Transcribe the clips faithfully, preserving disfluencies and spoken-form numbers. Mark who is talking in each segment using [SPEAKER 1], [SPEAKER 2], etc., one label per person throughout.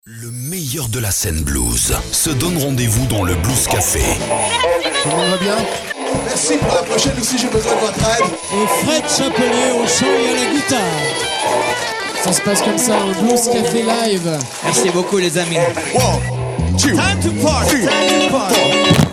[SPEAKER 1] Le meilleur de la scène blues se donne rendez-vous dans le Blues Café.
[SPEAKER 2] Tout le monde va bien ?
[SPEAKER 3] Merci, pour la prochaine aussi j'ai besoin de votre aide.
[SPEAKER 4] Et Fred Chapelier au chant et à la guitare.
[SPEAKER 2] Ça se passe comme ça au Blues Café Live.
[SPEAKER 5] Merci beaucoup les amis.
[SPEAKER 3] One, two,
[SPEAKER 5] Time to party,
[SPEAKER 3] three,
[SPEAKER 5] time to party.
[SPEAKER 3] four.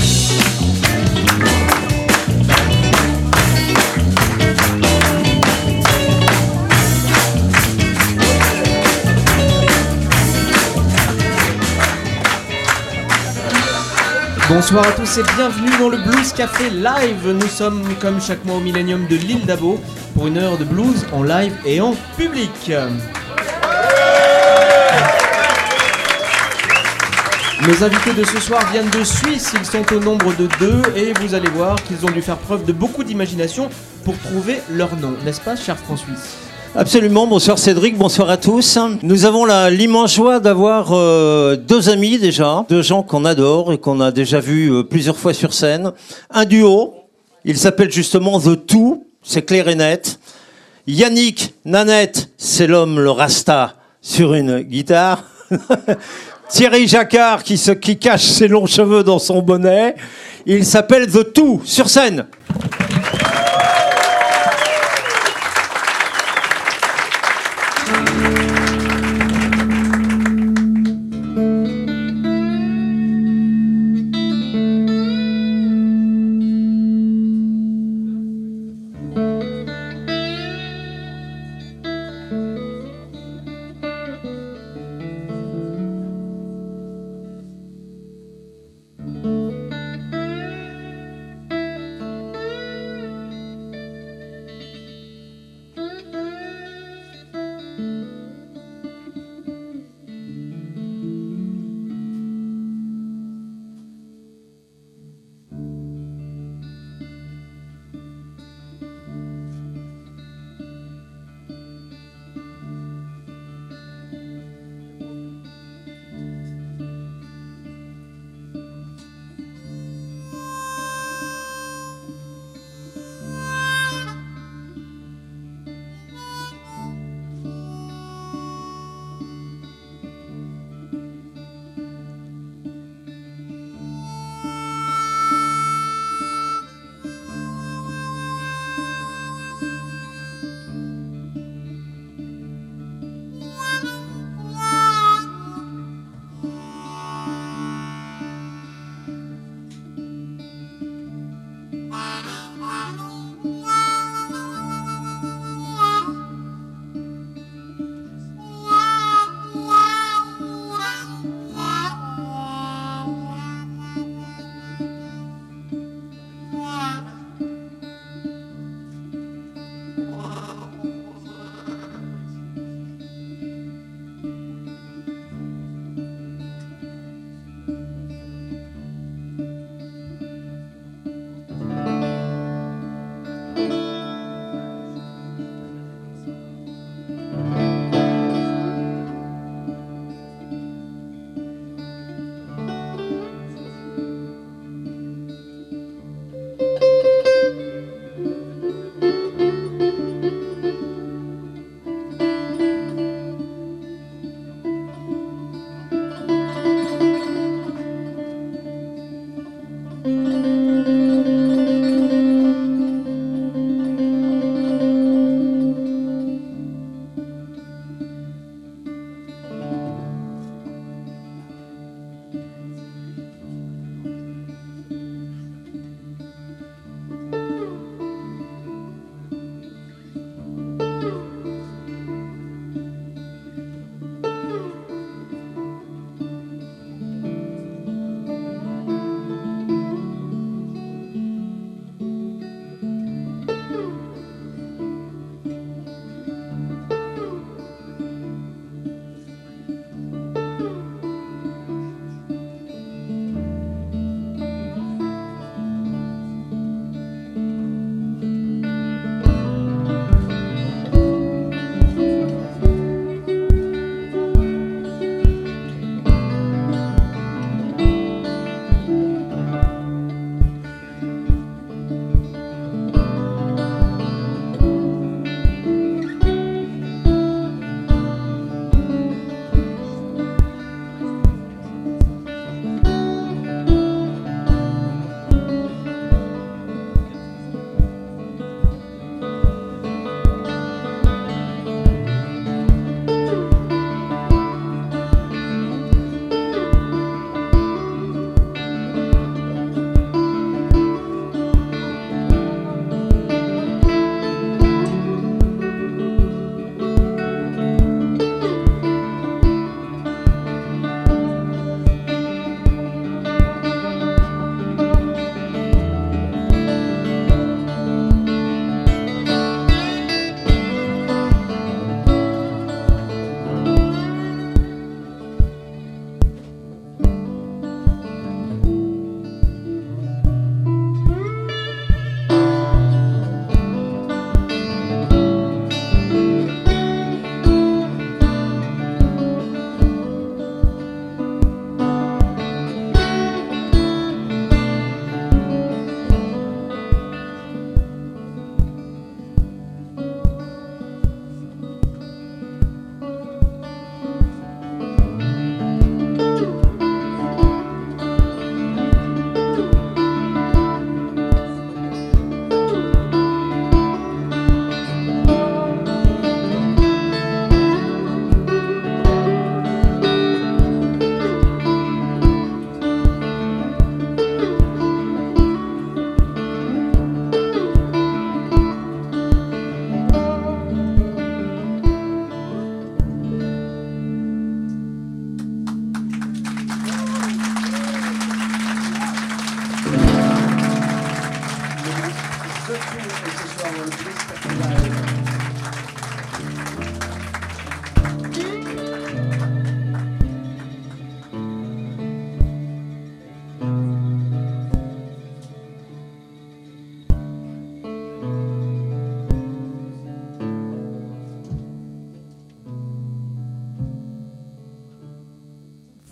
[SPEAKER 6] Bonsoir à tous et bienvenue dans le Blues Café Live. Nous sommes comme chaque mois au Millennium de l'île d'Abo pour une heure de blues en live et en public. Nos invités de ce soir viennent de Suisse, ils sont au nombre de deux et vous allez voir qu'ils ont dû faire preuve de beaucoup d'imagination pour trouver leur nom, n'est-ce pas, cher François?
[SPEAKER 7] Absolument, bonsoir Cédric, bonsoir à tous. Nous avons la, l'immense joie d'avoir euh, deux amis déjà, deux gens qu'on adore et qu'on a déjà vus euh, plusieurs fois sur scène. Un duo, il s'appelle justement The Two, c'est clair et net. Yannick Nanette, c'est l'homme, le rasta, sur une guitare. Thierry Jacquard qui, se, qui cache ses longs cheveux dans son bonnet. Il s'appelle The Two, sur scène.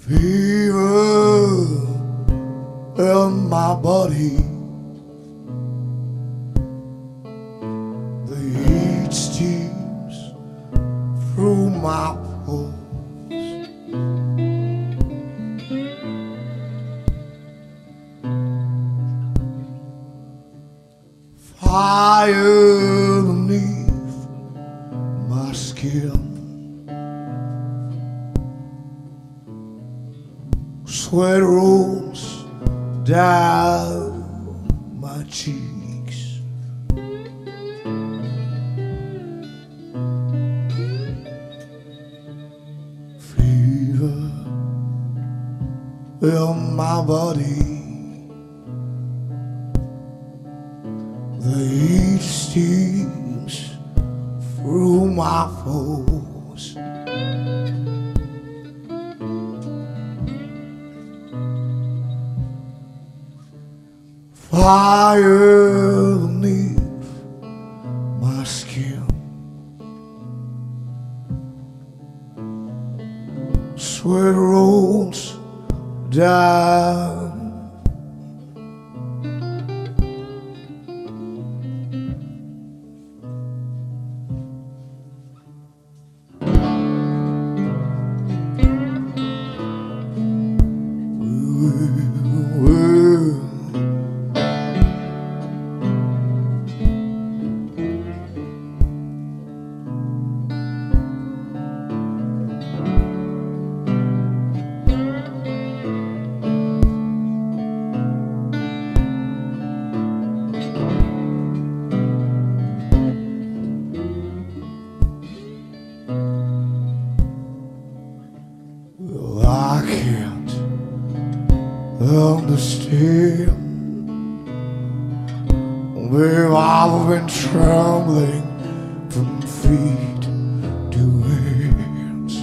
[SPEAKER 3] Fever in my body, the heat steams through my pores. Fire beneath my skin, sweat rolls down my cheeks. Fever in my body, the heat steams through my pores. Fire beneath my skin, sweat rolls down. Well, I can't understand. Babe, I've been trembling from feet to hands.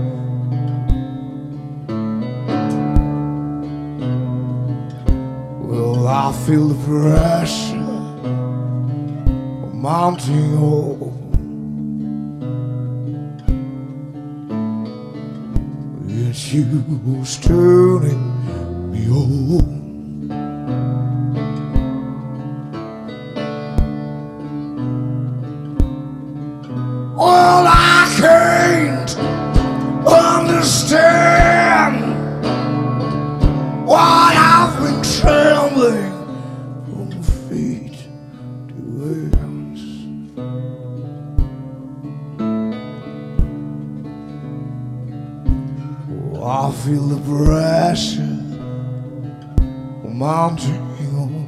[SPEAKER 3] Well, I feel the pressure mounting on. It's you who's turning me on. Well, I can't understand why I've been trembling from feet to hands. Oh, I feel the pressure mounting on.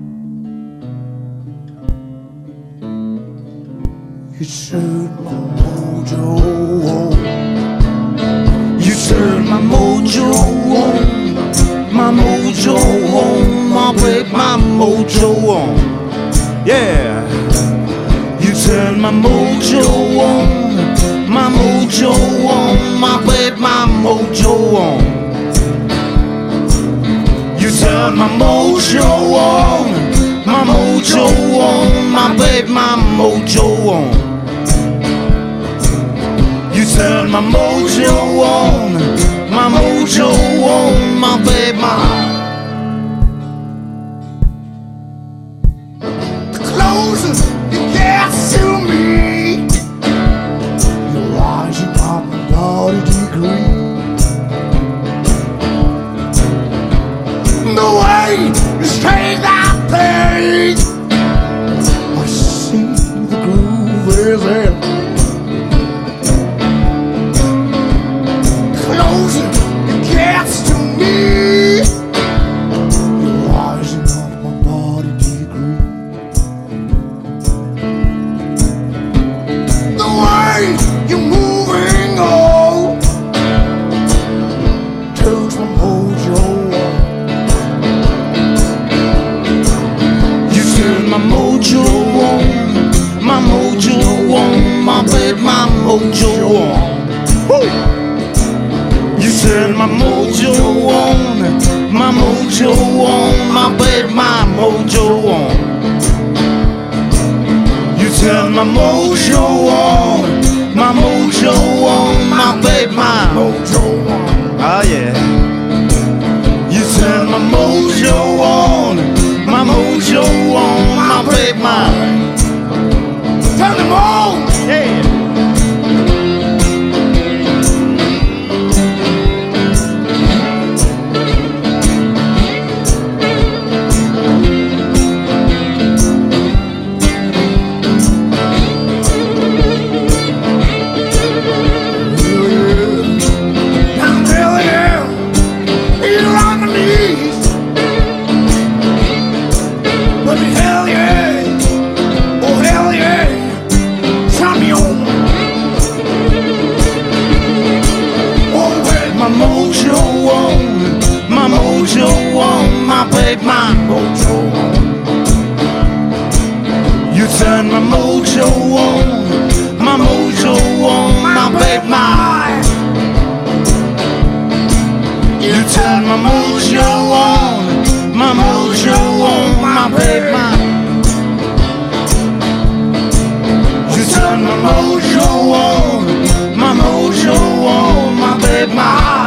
[SPEAKER 3] You turn my mojo on. You turn my mojo on. My mojo on. My break my mojo on. Yeah. You turn my mojo on. My mojo on. My break my mojo on. You turn my mojo on. My mojo on. My babe, my mojo on. You turn my mojo on, my mojo on, my babe, my. The closer you get to me, you're rising up about a degree. The way you take that pain, I see the groove is in. Mojo on. Woo. You turn my mojo on, my mojo on, my babe, my mojo on. You turn my mojo on, my mojo on, my babe, my mojo on. Oh yeah. mojo on, my mojo on, my babe, my mojo on. You turn my mojo on, my mojo on, my babe, my. You turn my mojo on, my mojo on, my babe, my. You turn my mojo on, my mojo on, my babe, my.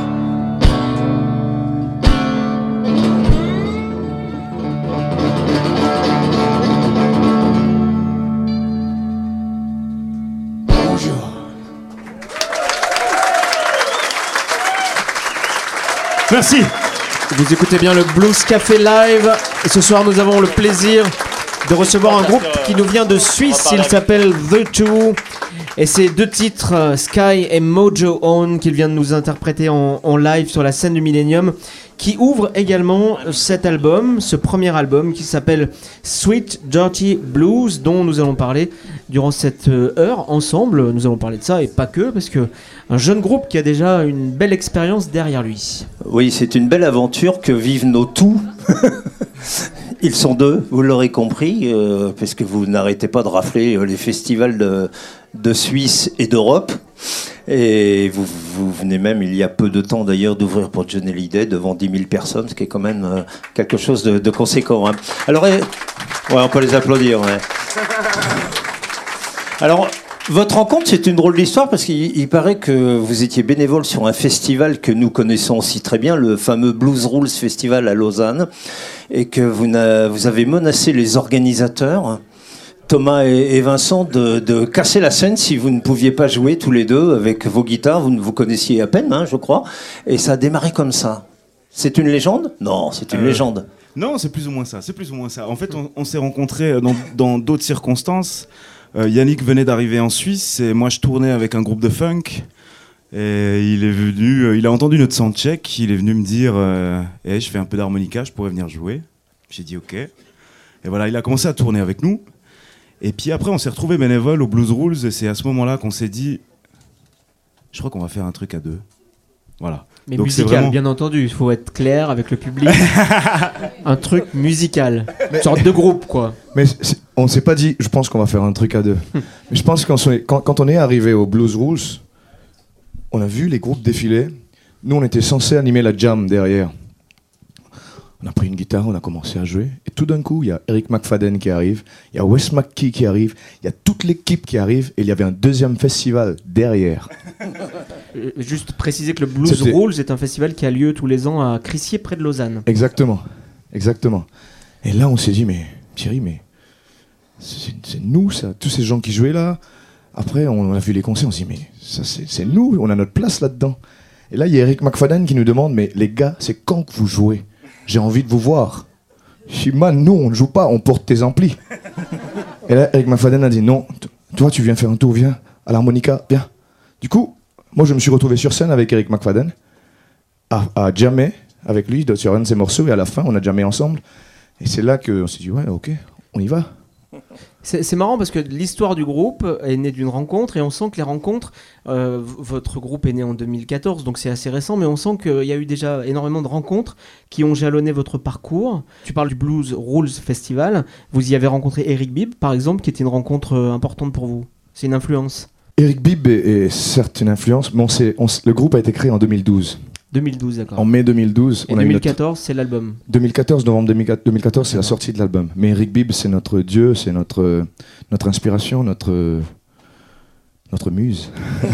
[SPEAKER 6] Merci. Vous écoutez bien le Blues Café Live. Et ce soir, nous avons le plaisir de recevoir un groupe qui nous vient de Suisse. Il s'appelle The Two. Et c'est deux titres, Sky et Mojo On, qu'il vient de nous interpréter en, en live sur la scène du Millennium, qui ouvre également cet album, ce premier album qui s'appelle Sweet Dirty Blues, dont nous allons parler durant cette heure ensemble. Nous allons parler de ça et pas que, parce que un jeune groupe qui a déjà une belle expérience derrière lui.
[SPEAKER 7] Oui, c'est une belle aventure que vivent nos tous. Ils sont deux, vous l'aurez compris, euh, parce que vous n'arrêtez pas de rafler euh, les festivals de, de Suisse et d'Europe. Et vous, vous venez même, il y a peu de temps d'ailleurs, d'ouvrir pour Johnny Hallyday devant dix mille personnes, ce qui est quand même euh, quelque chose de, de conséquent. Hein. Alors, euh, ouais, on peut les applaudir. Ouais. Alors, votre rencontre, c'est une drôle d'histoire parce qu'il il paraît que vous étiez bénévole sur un festival que nous connaissons aussi très bien, le fameux Blues Rules Festival à Lausanne, et que vous, vous avez menacé les organisateurs, Thomas et, et Vincent, de, de casser la scène si vous ne pouviez pas jouer tous les deux avec vos guitares. Vous ne vous connaissiez à peine, hein, je crois, et ça a démarré comme ça. C'est une légende ? Non, c'est une euh... légende.
[SPEAKER 8] Non, c'est plus ou moins ça. C'est plus ou moins ça. En fait, on, on s'est rencontrés dans, dans d'autres circonstances. Euh, Yannick venait d'arriver en Suisse et moi je tournais avec un groupe de funk et il est venu, euh, il a entendu notre soundcheck, il est venu me dire euh, hey, je fais un peu d'harmonica, je pourrais venir jouer. J'ai dit ok. Et voilà, il a commencé à tourner avec nous. Et puis après on s'est retrouvés bénévoles au Blues Rules et c'est à ce moment-là qu'on s'est dit je crois qu'on va faire un truc à deux. Voilà.
[SPEAKER 6] Mais
[SPEAKER 8] donc
[SPEAKER 6] musical, vraiment... bien entendu, il faut être clair avec le public. Un truc musical, mais... une sorte de groupe, quoi.
[SPEAKER 9] Mais on s'est pas dit, je pense qu'on va faire un truc à deux. Mais je pense que quand, quand on est arrivé au Blues Rules, on a vu les groupes défiler. Nous, on était censés animer la jam derrière. On a pris une guitare, on a commencé à jouer. Et tout d'un coup, il y a Eric McFadden qui arrive, il y a Wes McKee qui arrive, il y a toute l'équipe qui arrive, et il y avait un deuxième festival derrière.
[SPEAKER 6] Euh, juste préciser que le Blues C'était... Rules est un festival qui a lieu tous les ans à Crissier, près de Lausanne.
[SPEAKER 9] Exactement, exactement. Et là, on s'est dit, mais Thierry, mais c'est, c'est nous, ça, tous ces gens qui jouaient là. Après, on a vu les concerts, on s'est dit, mais ça, c'est, c'est nous, on a notre place là-dedans. Et là, il y a Eric McFadden qui nous demande, mais les gars, c'est quand que vous jouez ? J'ai envie de vous voir. Je dis, man, nous, on ne joue pas, on porte tes amplis. Et là, Eric McFadden a dit, non, t- toi, tu viens faire un tour, viens, à l'harmonica, viens. Du coup, moi, je me suis retrouvé sur scène avec Eric McFadden, à, à jammer avec lui sur un de ses morceaux, et à la fin, on a jammé ensemble. Et c'est là qu'on s'est dit, ouais, ok, on y va.
[SPEAKER 6] C'est, c'est marrant parce que l'histoire du groupe est née d'une rencontre et on sent que les rencontres, euh, v- votre groupe est né en deux mille quatorze, donc c'est assez récent, mais on sent qu'il y a eu déjà énormément de rencontres qui ont jalonné votre parcours. Tu parles du Blues Rules Festival, vous y avez rencontré Eric Bibb par exemple, qui était une rencontre euh, importante pour vous. C'est une influence.
[SPEAKER 9] Eric Bibb est, est certes une influence, mais on s'est, on s'est, le groupe a été créé en deux mille douze.
[SPEAKER 6] deux mille douze, d'accord.
[SPEAKER 9] En mai deux mille douze.
[SPEAKER 6] Et
[SPEAKER 9] on
[SPEAKER 6] deux mille quatorze,
[SPEAKER 9] a notre...
[SPEAKER 6] c'est l'album.
[SPEAKER 9] deux mille quatorze, novembre deux mille quatorze, c'est la sortie de l'album. Mais Eric Bibb, c'est notre dieu, c'est notre, notre inspiration, notre, notre muse.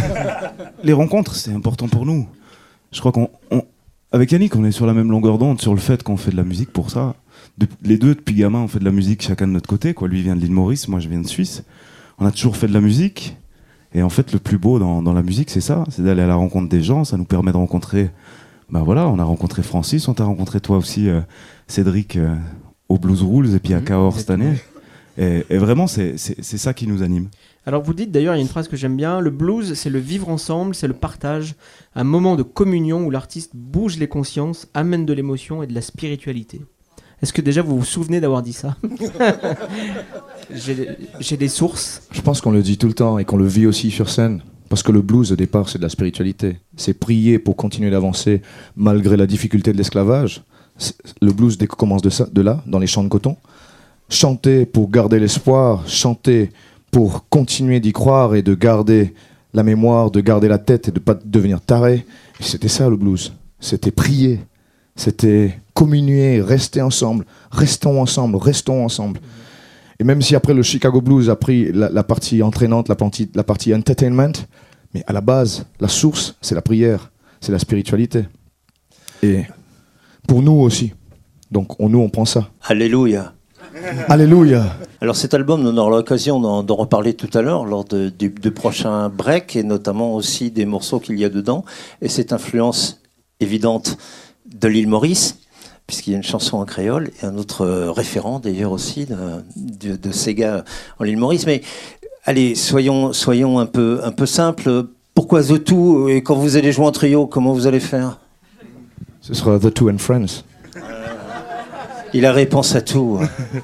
[SPEAKER 8] Les rencontres, c'est important pour nous. Je crois qu'on... On... Avec Yannick, on est sur la même longueur d'onde sur le fait qu'on fait de la musique pour ça. De... Les deux, depuis gamin, on fait de la musique chacun de notre côté, quoi. Lui vient de l'île Maurice, moi je viens de Suisse. On a toujours fait de la musique. Et en fait, le plus beau dans, dans la musique, c'est ça. C'est d'aller à la rencontre des gens. Ça nous permet de rencontrer... Ben voilà, on a rencontré Francis, on t'a rencontré toi aussi, euh, Cédric, euh, au Blues Rules et puis à mmh, Cahors cette année. Et, et vraiment, c'est, c'est, c'est ça qui nous anime.
[SPEAKER 6] Alors vous dites d'ailleurs, il y a une phrase que j'aime bien, le blues c'est le vivre ensemble, c'est le partage, un moment de communion où l'artiste bouge les consciences, amène de l'émotion et de la spiritualité. Est-ce que déjà vous vous souvenez d'avoir dit ça? j'ai, j'ai des sources.
[SPEAKER 9] Je pense qu'on le dit tout le temps et qu'on le vit aussi sur scène. Parce que le blues, au départ, c'est de la spiritualité. C'est prier pour continuer d'avancer malgré la difficulté de l'esclavage. C'est- Le blues dès que commence de, ça, de là, dans les champs de coton. Chanter pour garder l'espoir, chanter pour continuer d'y croire et de garder la mémoire, de garder la tête et de ne pas devenir taré. Et c'était ça le blues. C'était prier. C'était communier, rester ensemble. Restons ensemble, restons ensemble. Et même si après le Chicago Blues a pris la, la partie entraînante, la partie, la partie entertainment, mais à la base, la source, c'est la prière, c'est la spiritualité. Et pour nous aussi. Donc on, nous, on prend ça.
[SPEAKER 7] Alléluia.
[SPEAKER 9] Alléluia.
[SPEAKER 7] Alors cet album, on aura l'occasion d'en, d'en reparler tout à l'heure lors de, du, du prochain break et notamment aussi des morceaux qu'il y a dedans et cette influence évidente de l'île Maurice puisqu'il y a une chanson en créole et un autre euh, référent d'ailleurs aussi de, de, de Sega en l'île Maurice. Mais allez, soyons, soyons un peu, un peu simples. Pourquoi The Two et quand vous allez jouer en trio, comment vous allez faire?
[SPEAKER 9] Ce sera The Two and Friends.
[SPEAKER 7] Il a réponse à tout.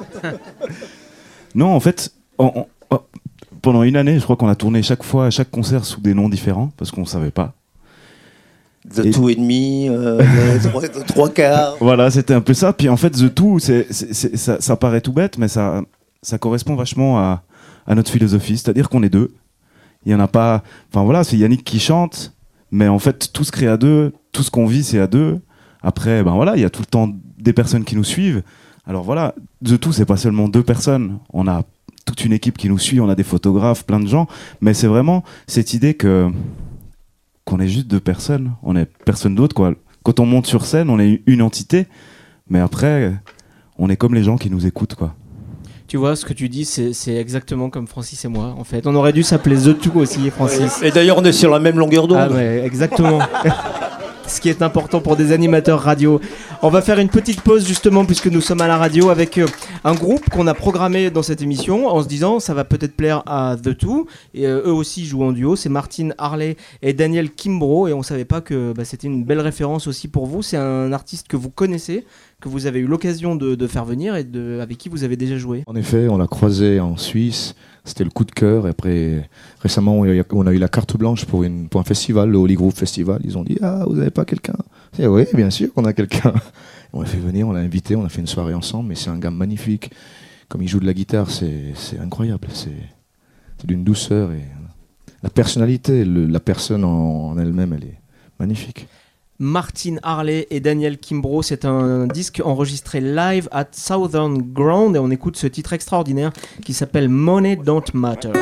[SPEAKER 8] Non, en fait, on- on- pendant une année, je crois qu'on a tourné chaque fois, chaque concert sous des noms différents, parce qu'on ne savait pas.
[SPEAKER 7] The
[SPEAKER 8] Et-
[SPEAKER 7] Two et demi, euh, le trois, le trois quarts.
[SPEAKER 8] Voilà, c'était un peu ça. Puis en fait, The Two, c'est, c'est- c'est- ça, ça paraît tout bête, mais ça, ça correspond vachement à, à notre philosophie. C'est-à-dire qu'on est deux. Il y en a pas. Enfin voilà, c'est Yannick qui chante, mais en fait, tout se crée à deux. Tout ce qu'on vit, c'est à deux. Après, ben voilà, il y a tout le temps des personnes qui nous suivent. Alors voilà, The Two, c'est pas seulement deux personnes. On a toute une équipe qui nous suit, on a des photographes, plein de gens. Mais c'est vraiment cette idée que qu'on est juste deux personnes. On est personne d'autre, quoi. Quand on monte sur scène, on est une entité. Mais après, on est comme les gens qui nous écoutent, quoi.
[SPEAKER 6] Tu vois, ce que tu dis, c'est c'est exactement comme Francis et moi, en fait. On aurait dû s'appeler The Two aussi, Francis.
[SPEAKER 7] Et d'ailleurs, on est sur la même longueur d'onde.
[SPEAKER 6] Ah ouais, exactement. Ce qui est important pour des animateurs radio. On va faire une petite pause justement puisque nous sommes à la radio avec euh, un groupe qu'on a programmé dans cette émission en se disant ça va peut-être plaire à The Two et euh, eux aussi jouent en duo. C'est Martin Harley et Daniel Kimbrough et on savait pas que bah, c'était une belle référence aussi pour vous. C'est un artiste que vous connaissez, que vous avez eu l'occasion de, de faire venir et de, avec qui vous avez déjà joué.
[SPEAKER 9] En effet, on l'a croisé en Suisse. C'était le coup de cœur. Et après, récemment, on a eu- on a eu la carte blanche pour, une, pour un festival, le Holy Groove Festival. Ils ont dit « Ah, vous n'avez pas quelqu'un ?» Et oui, bien sûr qu'on a quelqu'un. On l'a fait venir, on l'a invité, on a fait une soirée ensemble. Mais c'est un gars magnifique. Comme il joue de la guitare, c'est c'est incroyable. C'est c'est d'une douceur. Et la personnalité, le- la personne en, en elle-même, elle est magnifique.
[SPEAKER 6] Martin Harley et Daniel Kimbrough, c'est un disque enregistré live at Southern Ground et on écoute ce titre extraordinaire qui s'appelle Money Don't Matter.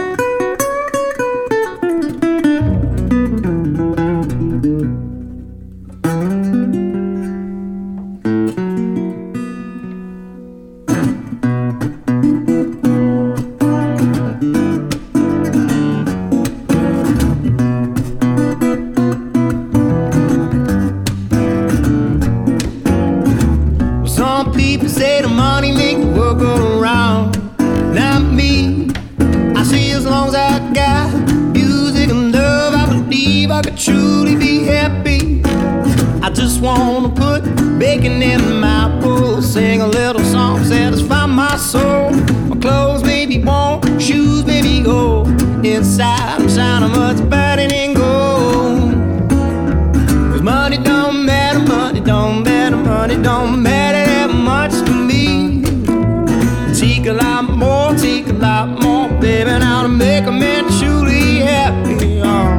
[SPEAKER 10] Some people say the money make the world go round. Not me. I see as long as I got music and love, I believe I could truly be happy. I just wanna put bacon in my bowl, sing a little song, satisfy my soul. My clothes may be worn, shoes may be old. Inside I'm shining much better than gold. 'Cause money don't matter, money don't matter, money don't matter that much to me. Take a lot more, take a lot more, baby, now to make a man truly happy. Oh.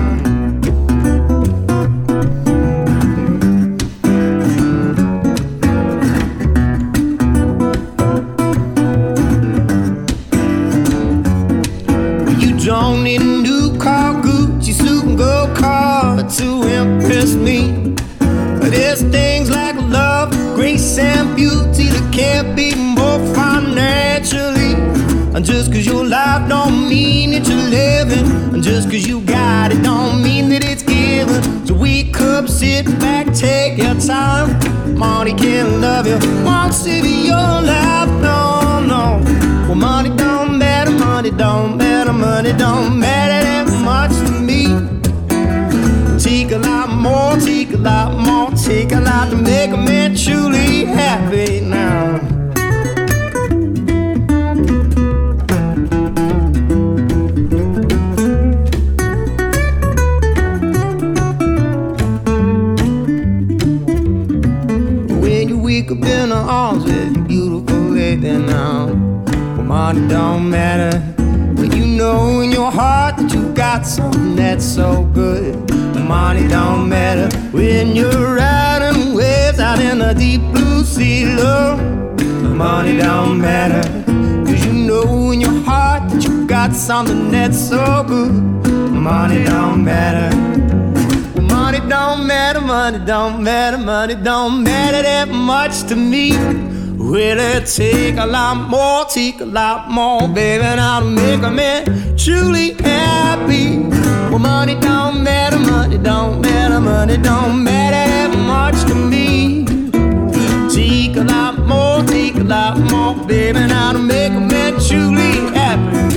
[SPEAKER 10] You don't need a new car, Gucci suit and gold card to impress me. There's things like love, grace and beauty that can't be more financially. And just cause your life don't mean that you're living, and just cause you got it don't mean that it's given. So wake up, sit back, take your time. Money can't love you, won't save your life, no, no. Well, money don't matter, money don't matter, money don't matter that much to me. Take a lot more, take a lot more, take a lot to make a man truly happy now. wake up in her arms with your beautiful lady now. Well, money don't matter when you know in your heart that you got something that's so good. Money don't matter when you're riding waves out in the deep blue sea, love. Money don't matter, cause you know in your heart that you got something that's so good. Money don't matter. Money don't matter, money don't matter, money don't matter that much to me. Will it take a lot more, take a lot more, baby, now to make a man truly happy? Well, money don't matter, money don't matter, money don't matter that much to me. Take a lot more, take a lot more, baby, now to make a man truly happy.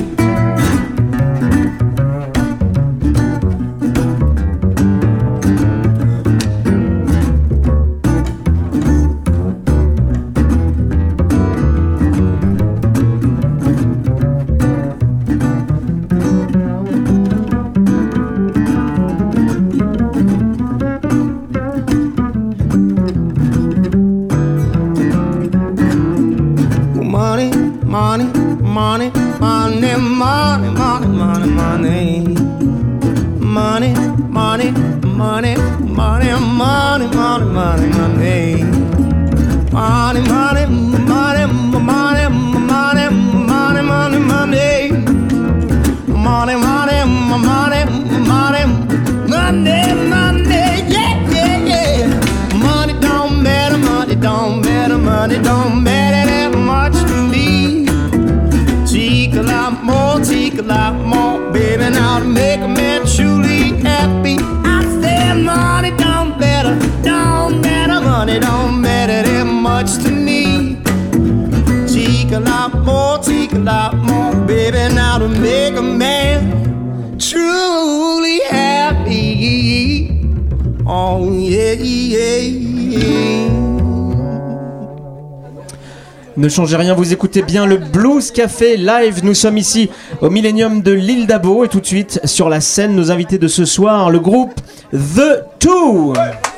[SPEAKER 6] Ne changez rien, vous écoutez bien le Blues Café live. Nous sommes ici au Millennium de l'île d'Abo et tout de suite sur la scène, nos invités de ce soir, le groupe The Two.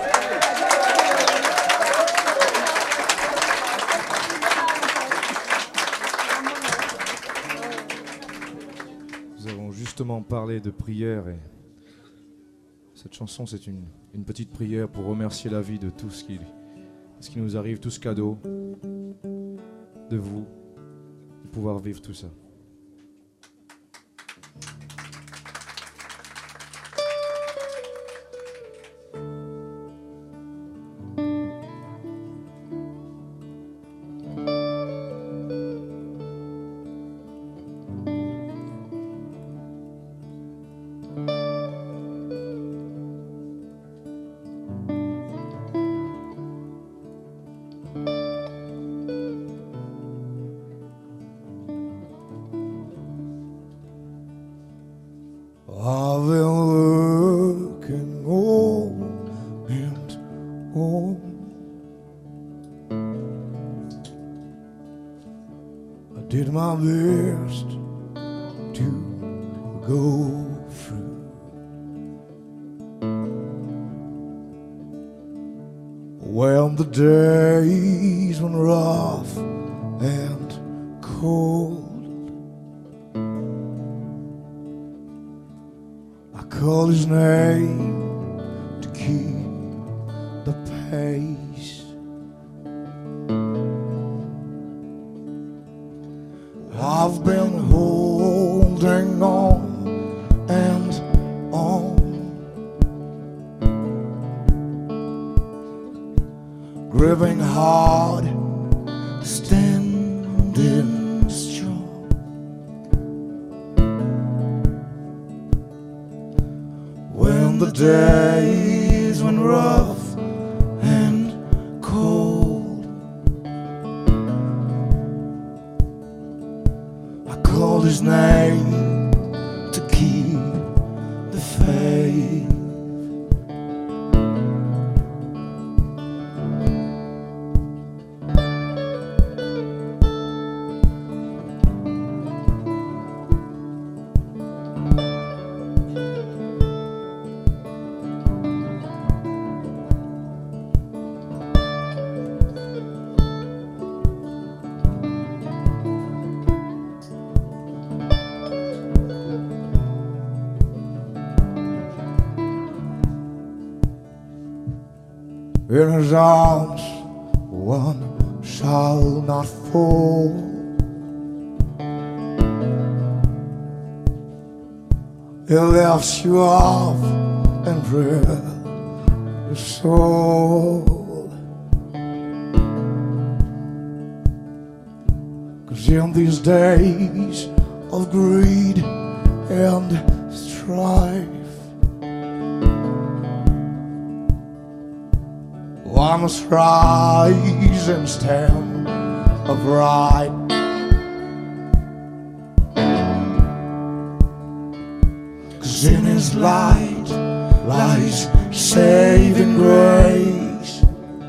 [SPEAKER 9] Nous avons justement parlé de prière et cette chanson c'est une, une petite prière pour remercier la vie de tout ce qui, ce qui nous arrive, tout ce cadeau de vous, de pouvoir vivre tout ça.
[SPEAKER 3] Did my best to go through. When the days were rough and cold, I called his name to keep the pace. I've been holding on and on, gripping hard, standing strong. When the days went rough and cold, called his name to keep the faith. In his arms one shall not fall. He lifts you up and breathes your soul. 'Cause in these days of greed and strife, one must rise and stand upright. 'Cause in his light lies saving grace.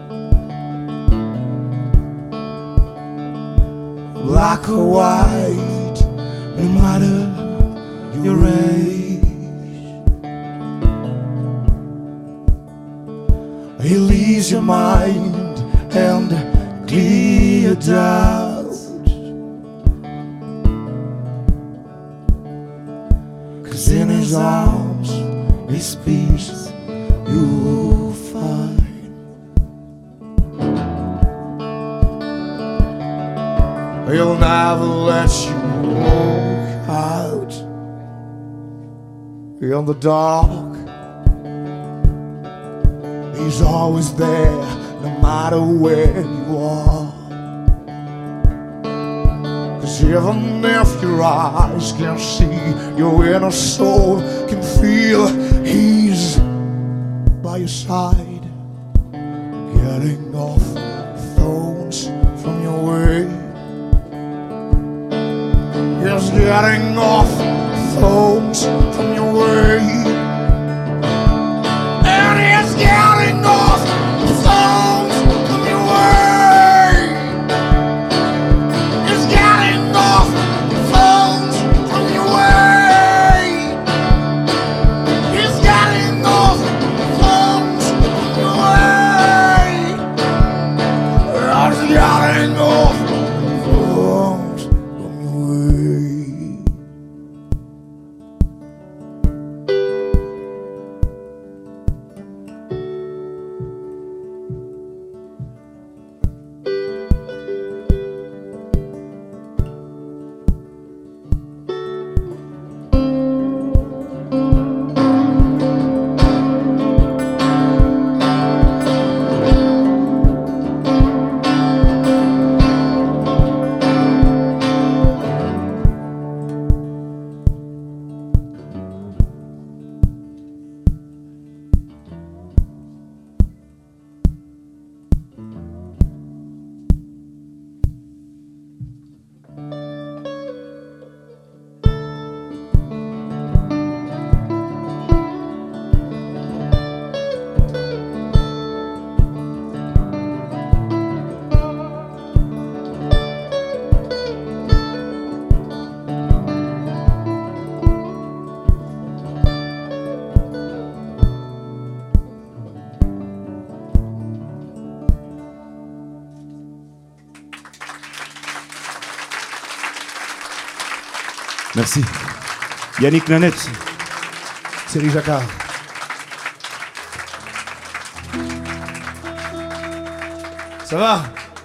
[SPEAKER 3] Black or white, no matter your race, he'll ease your mind and clear your doubts. 'Cause in his arms is peace you'll find. He'll never let you walk out in the dark. He's always there, no matter where you are. 'Cause even if your eyes can't see, your inner soul can feel he's by your side, getting off thorns from your way. He's getting off thorns from your way. And he's getting off thorns from your way. He's getting off thorns from your way. He's getting off thorns from your way. He's getting off thorns from your way.
[SPEAKER 8] Merci. Yannick Nanette.
[SPEAKER 3] Thierry Jacquard. Ça va?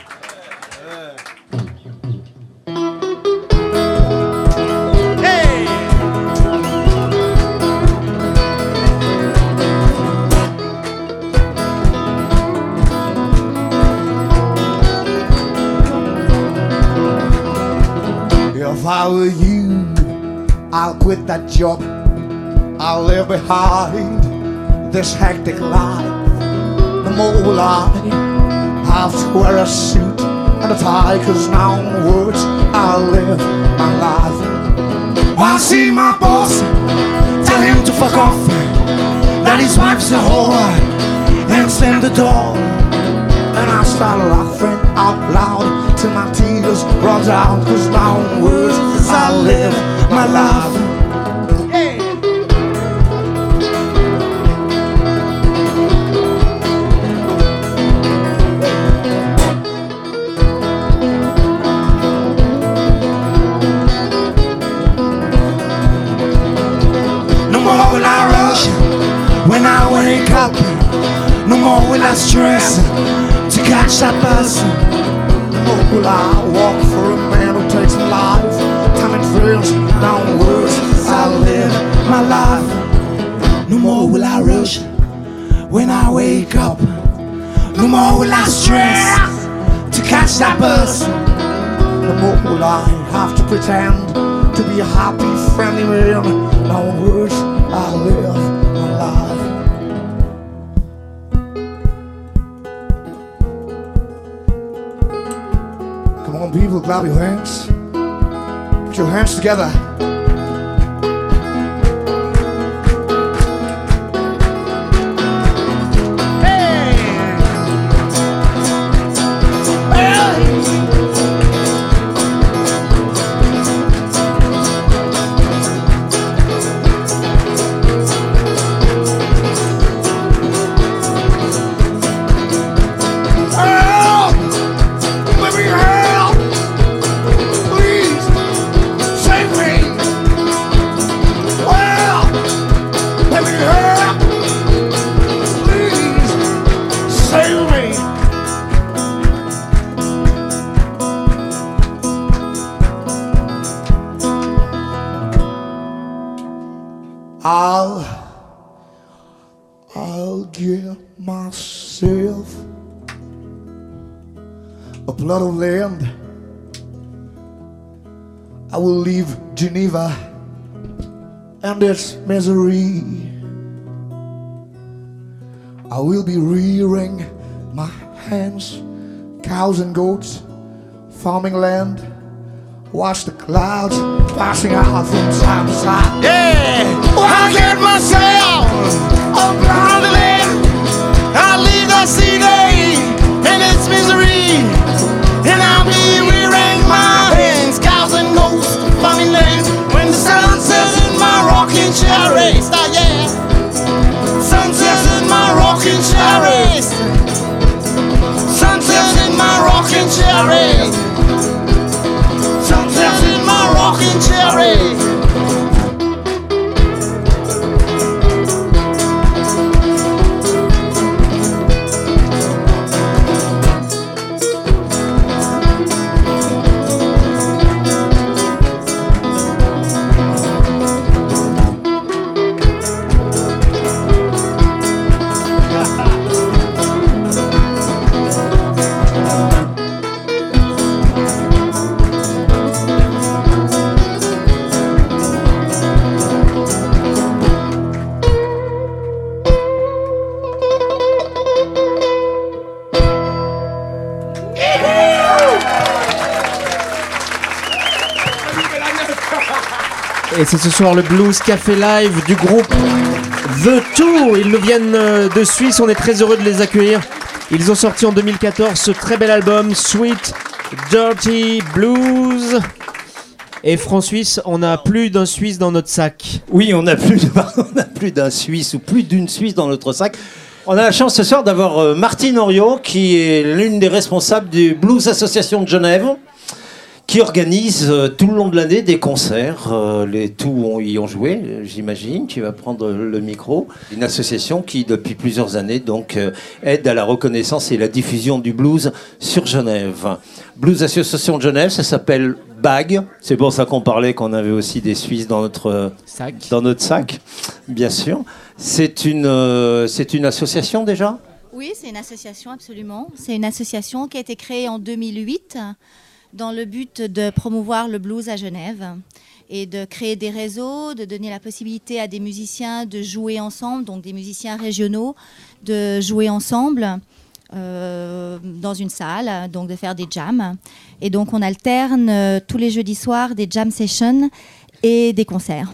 [SPEAKER 3] Hey! If I were you, I'll quit that job. I'll live behind this hectic life. No more will I have to wear a suit and a tie, 'cause now onwards I'll live my life. I see my boss, tell him to fuck off, that his wife's a whore, and slam the door. And I start laughing out loud till my tears run down, 'cause now onwards I'll live my life. Hey. No more will I rush when I wake up. No more will I stress to catch that bus? No more will I walk for a man who takes my life. Time and thrills, down words, I live my life. No more will I rush when I wake up. No more will I stress to catch that bus. No more will I have to pretend to be a happy, friendly man. Down words, I live my life. Come on, people, clap your hands. Put your hands together. I'll, I'll give myself a plot of land. I will leave Geneva and its misery. I will be rearing my hands, cows and goats, farming land. Watch the clouds passing out from side to side. Yeah, I'll get myself a plot of land. I'll leave the city and its misery, and I'll be rearing my hands, cows and goats, farming land. When the sun sets in my rocking chair race, oh yeah, sun sets in my rocking chair race, sun sets in my rocking chair race. Sunsets in my rocking chair.
[SPEAKER 6] Et c'est ce soir le Blues Café Live du groupe The Two. Ils nous viennent de Suisse, on est très heureux de les accueillir. Ils ont sorti en deux mille quatorze ce très bel album Sweet Dirty Blues. Et France-Suisse, on a plus d'un Suisse dans notre sac.
[SPEAKER 7] Oui, on a plus, on a plus d'un Suisse ou plus d'une Suisse dans notre sac. On a la chance ce soir d'avoir Martine Henriot, qui est l'une des responsables du Blues Association de Genève, qui organise euh, tout le long de l'année des concerts. Euh, les Two y ont joué, j'imagine. Tu vas prendre le micro. Une association qui, depuis plusieurs années, donc, euh, aide à la reconnaissance et la diffusion du blues sur Genève. Blues Association de Genève, ça s'appelle B A G. C'est pour ça qu'on parlait qu'on avait aussi des Suisses dans notre euh,
[SPEAKER 6] sac.
[SPEAKER 7] Dans notre sac, bien sûr. C'est une, euh, c'est une association déjà ?
[SPEAKER 11] Oui, c'est une association, absolument. C'est une association qui a été créée en deux mille huit dans le but de promouvoir le blues à Genève et de créer des réseaux, de donner la possibilité à des musiciens de jouer ensemble, donc des musiciens régionaux, de jouer ensemble euh, dans une salle, donc de faire des jams. Et donc on alterne euh, tous les jeudis soirs des jam sessions et des concerts.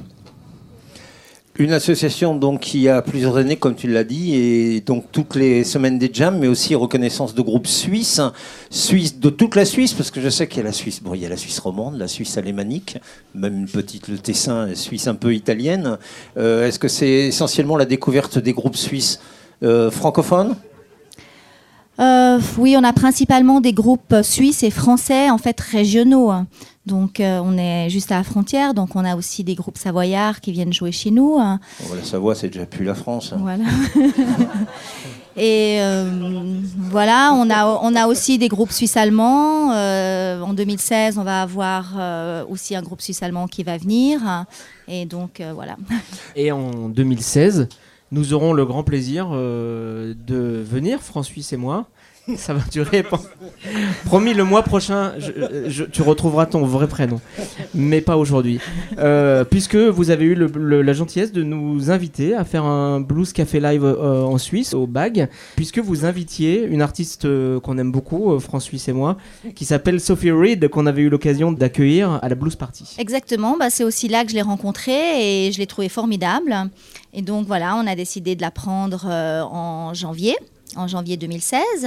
[SPEAKER 7] Une association donc qui a plusieurs années, comme tu l'as dit, et donc toutes les semaines des jams, mais aussi reconnaissance de groupes suisses, suisses de toute la Suisse, parce que je sais qu'il y a la Suisse, bon, il y a la Suisse romande, la Suisse alémanique, même une petite, le Tessin, Suisse un peu italienne. Euh, est-ce que c'est essentiellement la découverte des groupes suisses euh, francophones ?
[SPEAKER 11] Euh, oui, on a principalement des groupes suisses et français, en fait régionaux. Donc, euh, on est juste à la frontière, donc on a aussi des groupes savoyards qui viennent jouer chez nous.
[SPEAKER 7] Bon, la Savoie, c'est déjà plus la France. Hein.
[SPEAKER 11] Voilà. Et euh, voilà, on a, on a aussi des groupes suisses-allemands. Euh, en deux mille seize, on va avoir euh, aussi un groupe suisse-allemand qui va venir. Et donc, euh, voilà.
[SPEAKER 6] Et en deux mille seize, nous aurons le grand plaisir euh, de venir, France-Suisse et moi. Ça va durer. Promis, le mois prochain, je, je, tu retrouveras ton vrai prénom. Mais pas aujourd'hui. Euh, puisque vous avez eu le, le, la gentillesse de nous inviter à faire un Blues Café Live euh, en Suisse, au B A G. Puisque vous invitiez une artiste euh, qu'on aime beaucoup, euh, France-Suisse et moi, qui s'appelle Sophie Reed, qu'on avait eu l'occasion d'accueillir à la Blues Party.
[SPEAKER 11] Exactement. Bah, c'est aussi là que je l'ai rencontrée et je l'ai trouvée formidable. Et donc voilà, on a décidé de la prendre euh, en janvier. en janvier deux mille seize,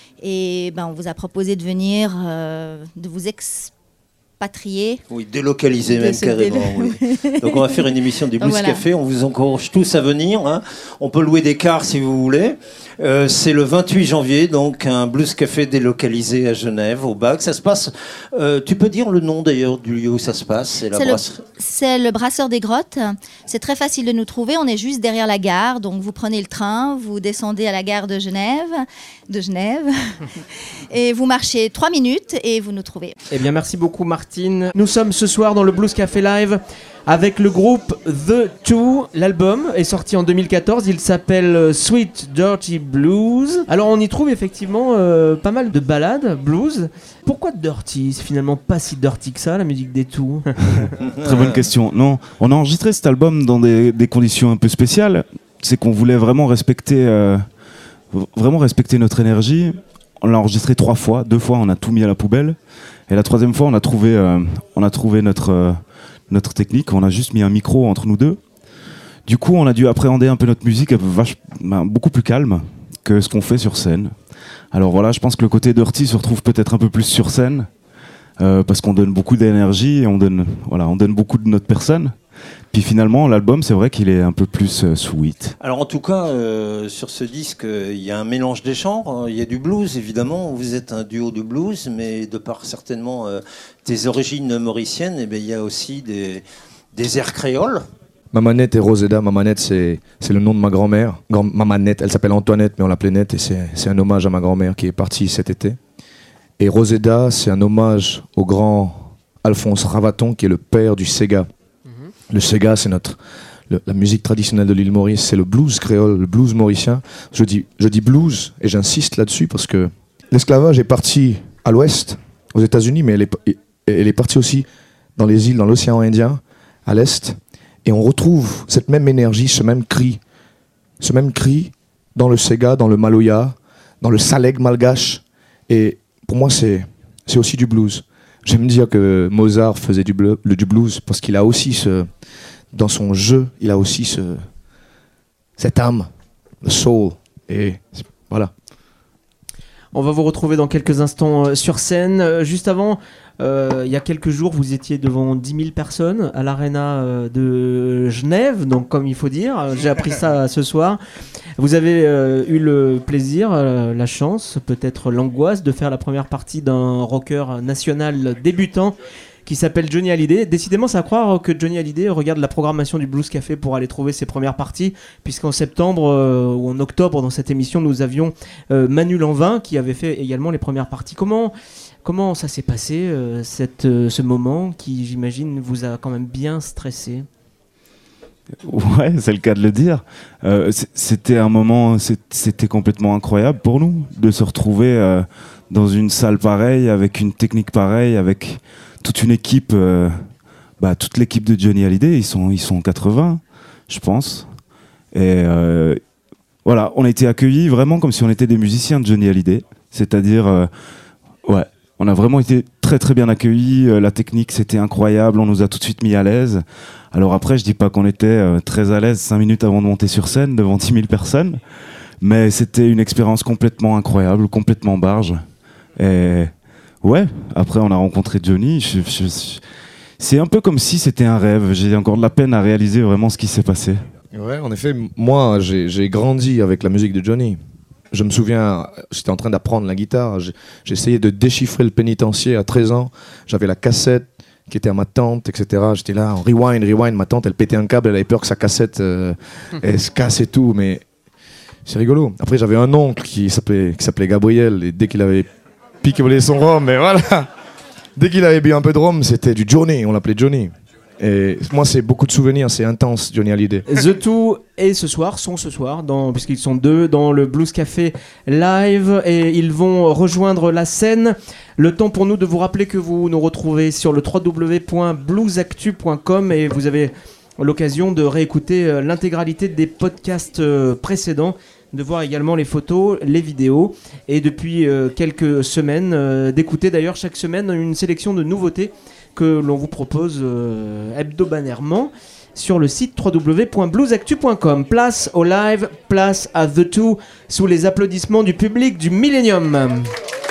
[SPEAKER 11] et ben, on vous a proposé de venir, euh, de vous expatrier.
[SPEAKER 7] Oui, délocaliser même carrément.
[SPEAKER 11] Délo-
[SPEAKER 7] oui. Donc on va faire une émission du Blues
[SPEAKER 11] Voilà.
[SPEAKER 7] Café, on vous encourage tous à venir. Hein. On peut louer des cars si vous voulez. Euh, c'est le vingt-huit janvier, donc un Blues Café délocalisé à Genève, au B A G. Ça se passe, euh, tu peux dire le nom d'ailleurs du lieu où ça se passe? C'est la
[SPEAKER 11] C'est le,
[SPEAKER 7] brasserie.
[SPEAKER 11] c'est le Brasseur des Grottes. C'est très facile de nous trouver. On est juste derrière la gare. Donc vous prenez le train, vous descendez à la gare de Genève, de Genève, et vous marchez trois minutes et vous nous trouvez.
[SPEAKER 6] Eh bien, merci beaucoup, Martine. Nous sommes ce soir dans le Blues Café Live avec le groupe The Two. L'album est sorti en deux mille quatorze. Il s'appelle Sweet Dirty Blues. Alors, on y trouve effectivement euh, pas mal de ballades blues. Pourquoi dirty? C'est finalement pas si dirty que ça, la musique des Two.
[SPEAKER 8] Très bonne question. Non, on a enregistré cet album dans des, des conditions un peu spéciales. C'est qu'on voulait vraiment respecter, euh, vraiment respecter notre énergie. On l'a enregistré trois fois. Deux fois, on a tout mis à la poubelle. Et la troisième fois, on a trouvé, euh, on a trouvé notre, euh, notre technique. On a juste mis un micro entre nous deux. Du coup, on a dû appréhender un peu notre musique vache, ben, beaucoup plus calme que ce qu'on fait sur scène. Alors voilà, je pense que le côté dirty se retrouve peut-être un peu plus sur scène. Euh, parce qu'on donne beaucoup d'énergie et on donne, voilà, on donne beaucoup de notre personne. Puis finalement, l'album, c'est vrai qu'il est un peu plus euh, sweet.
[SPEAKER 7] Alors en tout cas, euh, sur ce disque, il y a un mélange des genres. Il y a du blues, évidemment. Vous êtes un duo de blues, mais de par certainement euh, tes origines mauriciennes, eh bien, il y a aussi des, des airs créoles.
[SPEAKER 9] Mamanette et Roseda. Mamanette, c'est, c'est le nom de ma grand-mère. Grand, Mamanette, elle s'appelle Antoinette, mais on l'appelait Nette, et c'est, c'est un hommage à ma grand-mère qui est partie cet été. Et Roseda, c'est un hommage au grand Alphonse Ravaton, qui est le père du Sega. Mm-hmm. Le Sega, c'est notre, le, la musique traditionnelle de l'île Maurice, c'est le blues créole, le blues mauricien. Je dis, je dis blues, et j'insiste là-dessus, parce que l'esclavage est parti à l'ouest, aux États-Unis, mais elle est, elle est partie aussi dans les îles, dans l'océan Indien, à l'est. Et on retrouve cette même énergie, ce même cri, ce même cri dans le Sega, dans le Maloya, dans le Saleg malgache. Et pour moi, c'est, c'est aussi du blues. J'aime dire que Mozart faisait du, bleu, du blues parce qu'il a aussi, ce, dans son jeu, il a aussi ce, cette âme, le soul. Et voilà.
[SPEAKER 6] On va vous retrouver dans quelques instants euh, sur scène. Euh, juste avant, euh, il y a quelques jours, vous étiez devant dix mille personnes à l'Arena euh, de Genève, donc comme il faut dire. J'ai appris ça ce soir. Vous avez euh, eu le plaisir, euh, la chance, peut-être l'angoisse de faire la première partie d'un rocker national débutant qui s'appelle Johnny Hallyday. Décidément, c'est à croire que Johnny Hallyday regarde la programmation du Blues Café pour aller trouver ses premières parties, puisqu'en septembre euh, ou en octobre, dans cette émission, nous avions euh, Manu Lanvin qui avait fait également les premières parties. Comment, comment ça s'est passé, euh, cette, euh, ce moment qui, j'imagine, vous a quand même bien stressé?
[SPEAKER 8] Ouais, c'est le cas de le dire. Euh, c'était un moment, c'était complètement incroyable pour nous de se retrouver euh, dans une salle pareille, avec une technique pareille, avec toute une équipe, euh, bah, toute l'équipe de Johnny Hallyday, ils sont, ils sont quatre-vingts, je pense. Et euh, voilà, on a été accueillis vraiment comme si on était des musiciens de Johnny Hallyday. C'est-à-dire, euh, ouais, on a vraiment été très très bien accueillis. Euh, la technique, c'était incroyable. On nous a tout de suite mis à l'aise. Alors après, je dis pas qu'on était euh, très à l'aise cinq minutes avant de monter sur scène devant dix mille personnes, mais c'était une expérience complètement incroyable, complètement barge. Et ouais, après on a rencontré Johnny. Je, je, je, c'est un peu comme si c'était un rêve. J'ai encore de la peine à réaliser vraiment ce qui s'est passé.
[SPEAKER 9] Ouais, en effet, moi, j'ai, j'ai grandi avec la musique de Johnny. Je me souviens, j'étais en train d'apprendre la guitare. J'ai, j'ai essayé de déchiffrer le pénitencier à treize ans. J'avais la cassette qui était à ma tante, et cetera. J'étais là, en rewind, rewind. Ma tante, elle pétait un câble, elle avait peur que sa cassette euh, elle se casse et tout. Mais c'est rigolo. Après, j'avais un oncle qui s'appelait, qui s'appelait Gabriel, et dès qu'il avait picolé son rhum, mais voilà, dès qu'il avait bu un peu de rhum, c'était du Johnny, on l'appelait Johnny. Et moi, c'est beaucoup de souvenirs, c'est intense, Johnny Hallyday.
[SPEAKER 6] The Two et ce soir sont ce soir, dans, puisqu'ils sont deux, dans le Blues Café Live, et ils vont rejoindre la scène. Le temps pour nous de vous rappeler que vous nous retrouvez sur le w w w point blues actu point com et vous avez l'occasion de réécouter l'intégralité des podcasts précédents, de voir également les photos, les vidéos, et depuis quelques semaines, d'écouter d'ailleurs chaque semaine une sélection de nouveautés que l'on vous propose euh, hebdomadairement sur le site w w w point blues actu point com. Place au live, place à The Two, sous les applaudissements du public du Millennium.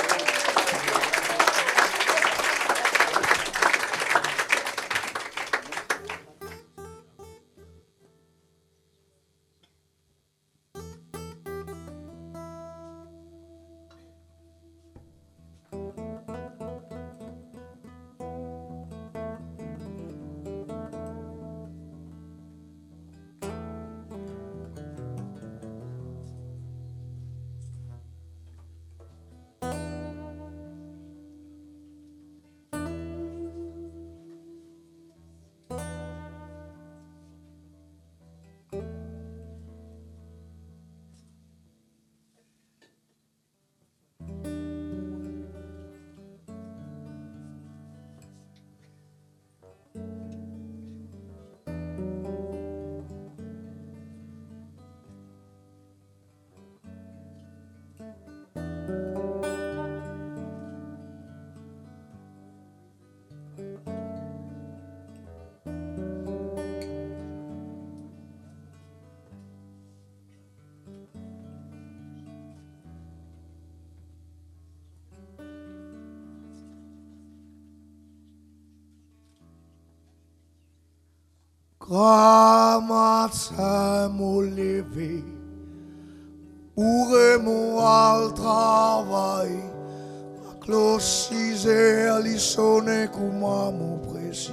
[SPEAKER 3] Grand matin m'au levé pour mon al travail. La cloche six heures li sonne comme mon précis.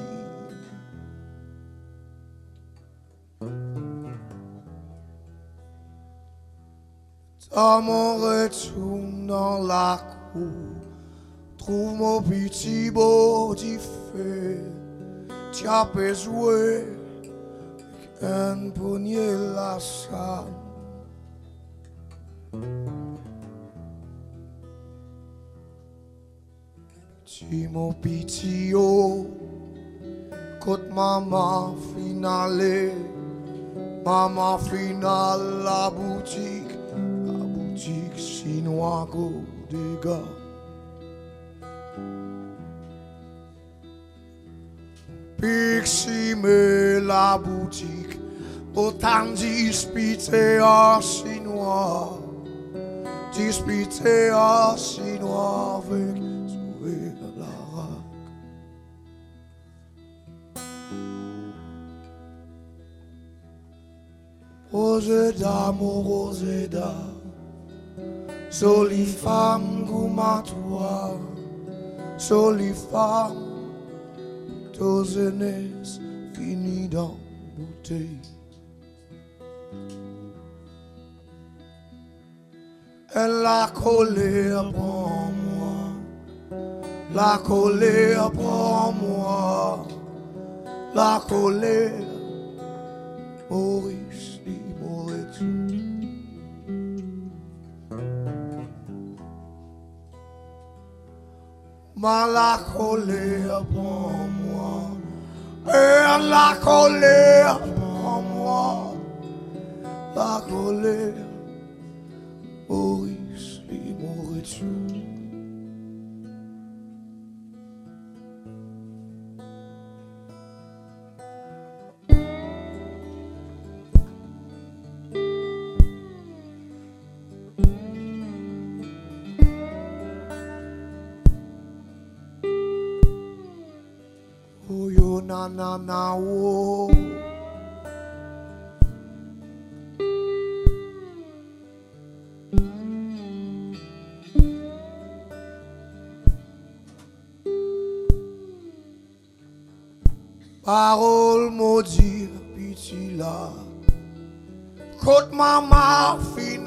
[SPEAKER 3] À mon retour dans la cour, trouve mon petit beau du feu. Tu as besoin un poignet la salle. Tu mon petit haut, côte maman finale, maman finale la boutique, la boutique chinois go des gars. Pixie me la boutique, autant disputé en chinois, disputé en chinois avec sourire de la raque. Roseda, mon Roseda, jolie femme comme toi, jolie femme. Tous aînés finis dans la bouteille. Elle la colère pour moi, la colère pour moi, la colère, Maurice dit Maurice. Ma la colère pour moi, et la colère pour moi, la colère, Maurice dit Maurice. Na na na wo. Parole maudite, pitié là. Côte maman finale.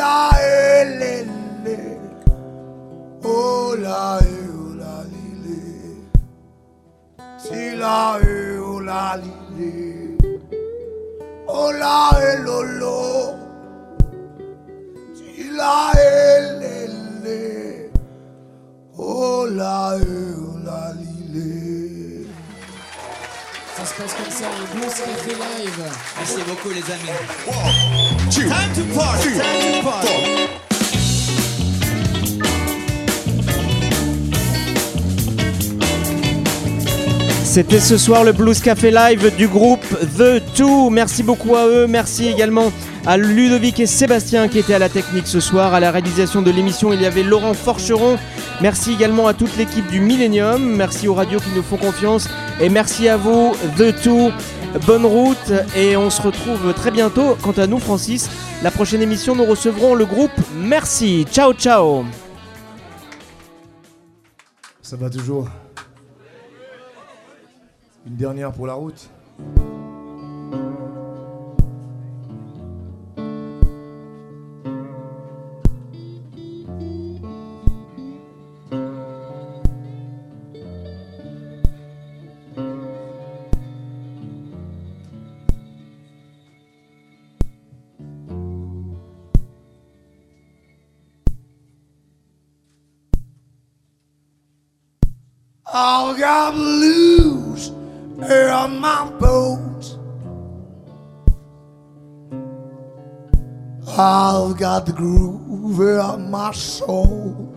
[SPEAKER 3] la eh, lé, lé. Oh la eh, oh la li, lé. Si la eh, oh la li, lé. Oh la eh, lo, lo. Si la eh, lé, lé. Oh la eh, oh la li, lé.
[SPEAKER 2] Ça se passe comme ça, le Blues Café Live.
[SPEAKER 5] Merci beaucoup les amis. Time to party, time to party.
[SPEAKER 6] C'était ce soir le Blues Café Live du groupe The Two. Merci beaucoup à eux. Merci également à Ludovic et Sébastien qui étaient à la technique ce soir. À la réalisation de l'émission, il y avait Laurent Forcheron. Merci également à toute l'équipe du Millennium. Merci aux radios qui nous font confiance. Et merci à vous, The Two. Bonne route et on se retrouve très bientôt. Quant à nous, Francis, la prochaine émission, nous recevrons le groupe Merci. Ciao, ciao.
[SPEAKER 9] Ça va toujours. Une dernière pour la route.
[SPEAKER 3] I've got blues in my bones. I've got the groove in my soul.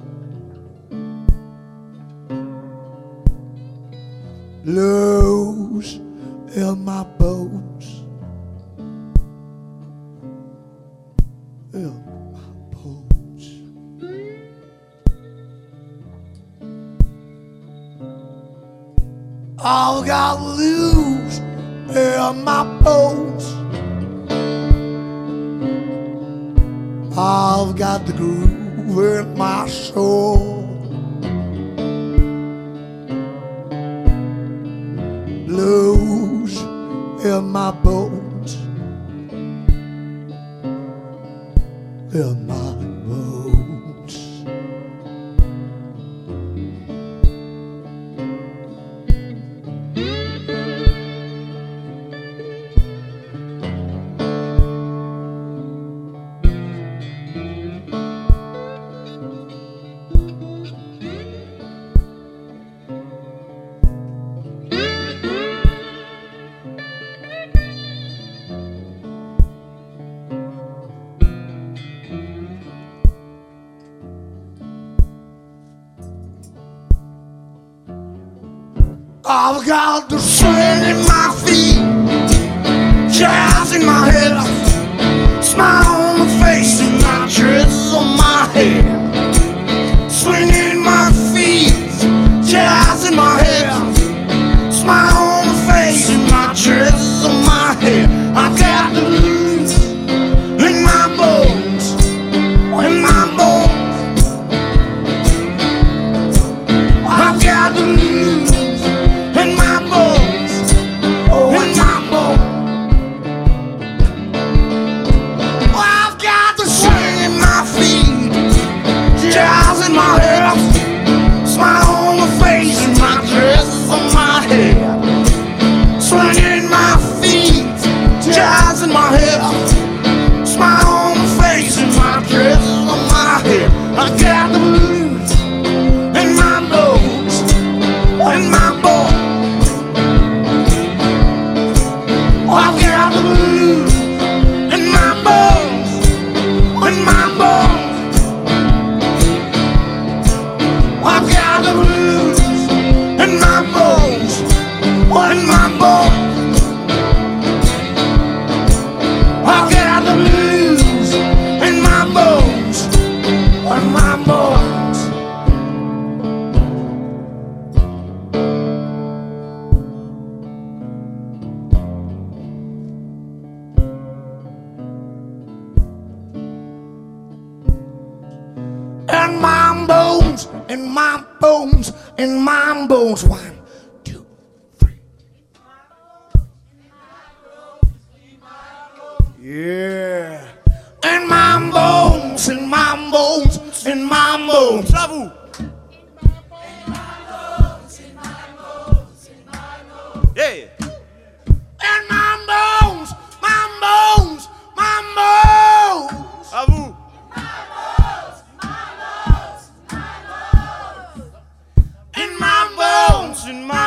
[SPEAKER 3] Blues in my bones. In I've got blues in my bones. I've got the groove in my soul. Blues in my bones. In my bones. I've got the swing in my feet, jazz in my head, smile on my face and my dress on my head. Swing in my feet, jazz in my head, smile on my face and my dress on my head. I got the blues in my bones, in my bones. I've got the blues in my bones, oh, in my bones. Oh, I've got the swing in my feet, jazz in my head, smile on my face and my dress on my head. Swing in my feet, jazz in my head, smile on my face and my dress on my head. I got the blues in my bones, in my bones. I've got the blues in my bones, in my bones. I've got the blues in my bones, in my bones. I've got the blues in my bones, in my bones. In my bones, in my bones, in my bones. One, two, three. Yeah. In my bones, bones, in my bones, in my bones.
[SPEAKER 5] À vous. Yeah.
[SPEAKER 3] In my bones, my bones, my bones.
[SPEAKER 5] À vous.
[SPEAKER 3] In my bones, in my